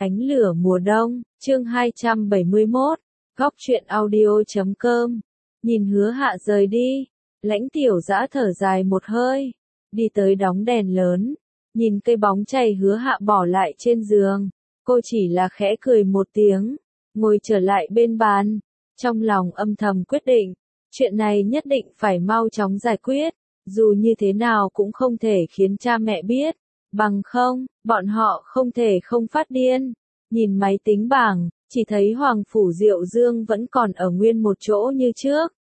Ánh lửa mùa đông, chương 271, góc truyện audio.com. Nhìn Hứa Hạ rời đi, Lãnh Tiểu Dã thở dài một hơi, đi tới đóng đèn lớn, nhìn cây bóng chày Hứa Hạ bỏ lại trên giường, cô chỉ là khẽ cười một tiếng, ngồi trở lại bên bàn, trong lòng âm thầm quyết định, chuyện này nhất định phải mau chóng giải quyết, dù như thế nào cũng không thể khiến cha mẹ biết. Bằng không, bọn họ không thể không phát điên. Nhìn máy tính bảng, chỉ thấy Hoàng Phủ Diệu Dương vẫn còn ở nguyên một chỗ như trước.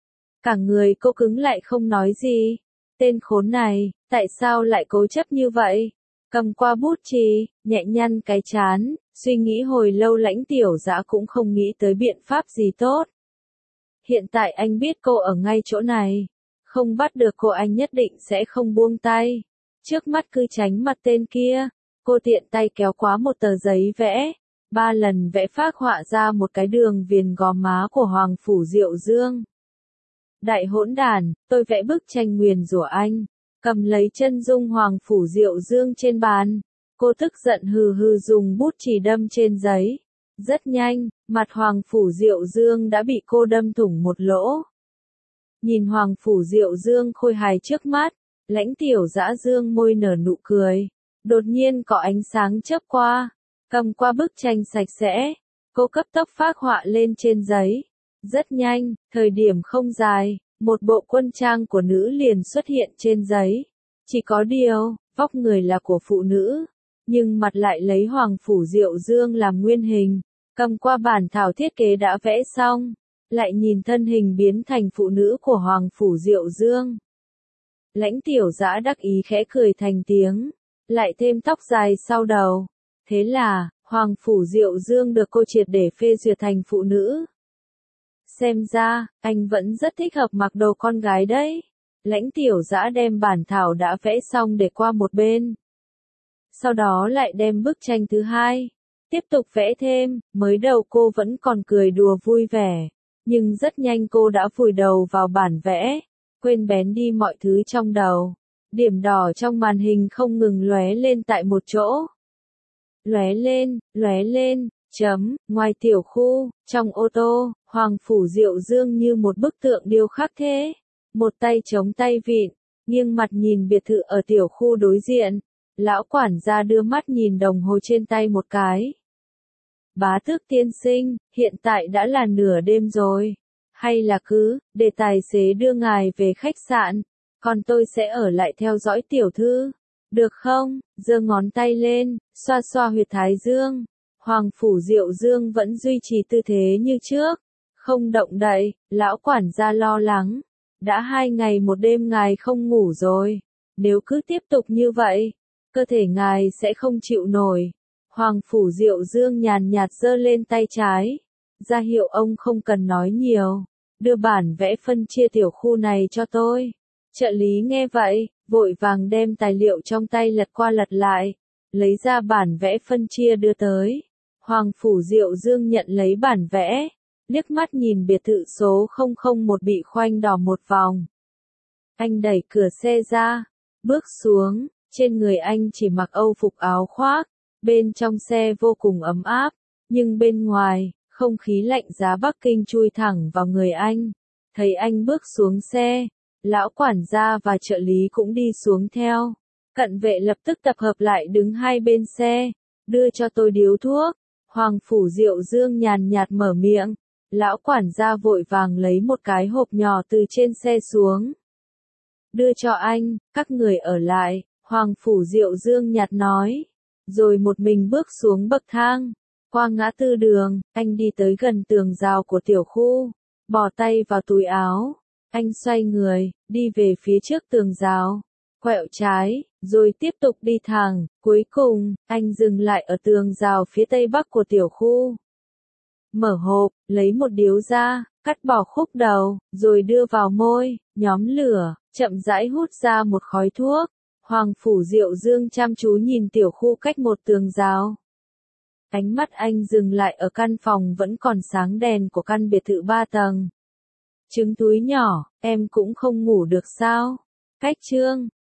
Cả người cô cứng lại không nói gì. Tên khốn này, tại sao lại cố chấp như vậy? Cầm qua bút chì, nhẹ nhăn cái trán, suy nghĩ hồi lâu Lãnh Tiểu Dã cũng không nghĩ tới biện pháp gì tốt. Hiện tại anh biết cô ở ngay chỗ này. Không bắt được cô anh nhất định sẽ không buông tay. Trước mắt cứ tránh mặt tên kia, cô tiện tay kéo qua một tờ giấy vẽ, 3 lần vẽ phác họa ra một cái đường viền gò má của Hoàng Phủ Diệu Dương. Đại hỗn đản, tôi vẽ bức tranh nguyền rủa anh, cầm lấy chân dung Hoàng Phủ Diệu Dương trên bàn, cô tức giận hừ hừ dùng bút chì đâm trên giấy. Rất nhanh, mặt Hoàng Phủ Diệu Dương đã bị cô đâm thủng một lỗ. Nhìn Hoàng Phủ Diệu Dương khôi hài trước mắt, Lãnh Tiểu Dã dương môi nở nụ cười, đột nhiên có ánh sáng chớp qua, cầm qua bức tranh sạch sẽ, cô cấp tốc phác họa lên trên giấy. Rất nhanh, thời điểm không dài, một bộ quân trang của nữ liền xuất hiện trên giấy. Chỉ có điều, vóc người là của phụ nữ, nhưng mặt lại lấy Hoàng Phủ Diệu Dương làm nguyên hình, cầm qua bản thảo thiết kế đã vẽ xong, lại nhìn thân hình biến thành phụ nữ của Hoàng Phủ Diệu Dương. Lãnh Tiểu Dã đắc ý khẽ cười thành tiếng, lại thêm tóc dài sau đầu. Thế là, Hoàng Phủ Diệu Dương được cô triệt để phê duyệt thành phụ nữ. Xem ra, anh vẫn rất thích hợp mặc đồ con gái đấy. Lãnh Tiểu Dã đem bản thảo đã vẽ xong để qua một bên. Sau đó lại đem bức tranh thứ hai, tiếp tục vẽ thêm, mới đầu cô vẫn còn cười đùa vui vẻ, nhưng rất nhanh cô đã vùi đầu vào bản vẽ. Quên bén đi mọi thứ trong đầu. Điểm đỏ trong màn hình không ngừng lóe lên tại một chỗ. Lóe lên, ngoài tiểu khu, trong ô tô, Hoàng Phủ Diệu Dương như một bức tượng điêu khắc thế. Một tay chống tay vịn, nghiêng mặt nhìn biệt thự ở tiểu khu đối diện. Lão quản gia đưa mắt nhìn đồng hồ trên tay một cái. Bá tước tiên sinh, hiện tại đã là nửa đêm rồi. Hay là cứ, để tài xế đưa ngài về khách sạn, còn tôi sẽ ở lại theo dõi tiểu thư. Được không? Giơ ngón tay lên, xoa xoa huyệt thái dương. Hoàng Phủ Diệu Dương vẫn duy trì tư thế như trước, không động đậy. Lão quản gia lo lắng. Đã 2 ngày một đêm ngài không ngủ rồi. Nếu cứ tiếp tục như vậy, cơ thể ngài sẽ không chịu nổi. Hoàng Phủ Diệu Dương nhàn nhạt giơ lên tay trái. Ra hiệu ông không cần nói nhiều, đưa bản vẽ phân chia tiểu khu này cho tôi. Trợ lý nghe vậy, vội vàng đem tài liệu trong tay lật qua lật lại, lấy ra bản vẽ phân chia đưa tới. Hoàng Phủ Diệu Dương nhận lấy bản vẽ, liếc mắt nhìn biệt thự số 001 bị khoanh đỏ một vòng. Anh đẩy cửa xe ra, bước xuống, trên người anh chỉ mặc âu phục áo khoác, bên trong xe vô cùng ấm áp, nhưng bên ngoài, không khí lạnh giá Bắc Kinh chui thẳng vào người anh. Thấy anh bước xuống xe, lão quản gia và trợ lý cũng đi xuống theo. Cận vệ lập tức tập hợp lại đứng hai bên xe, đưa cho tôi điếu thuốc. Hoàng Phủ Diệu Dương nhàn nhạt mở miệng, lão quản gia vội vàng lấy một cái hộp nhỏ từ trên xe xuống. Đưa cho anh, các người ở lại, Hoàng Phủ Diệu Dương nhạt nói, rồi một mình bước xuống bậc thang. Qua ngã tư đường, anh đi tới gần tường rào của tiểu khu, bỏ tay vào túi áo. Anh xoay người, đi về phía trước tường rào, quẹo trái, rồi tiếp tục đi thẳng. Cuối cùng, anh dừng lại ở tường rào phía tây bắc của tiểu khu. Mở hộp, lấy một điếu ra, cắt bỏ khúc đầu, rồi đưa vào môi, nhóm lửa, chậm rãi hút ra một khói thuốc. Hoàng Phủ Diệu Dương chăm chú nhìn tiểu khu cách một tường rào. Ánh mắt anh dừng lại ở căn phòng vẫn còn sáng đèn của căn biệt thự 3 tầng. Trứng túi nhỏ, em cũng không ngủ được sao? Cách chương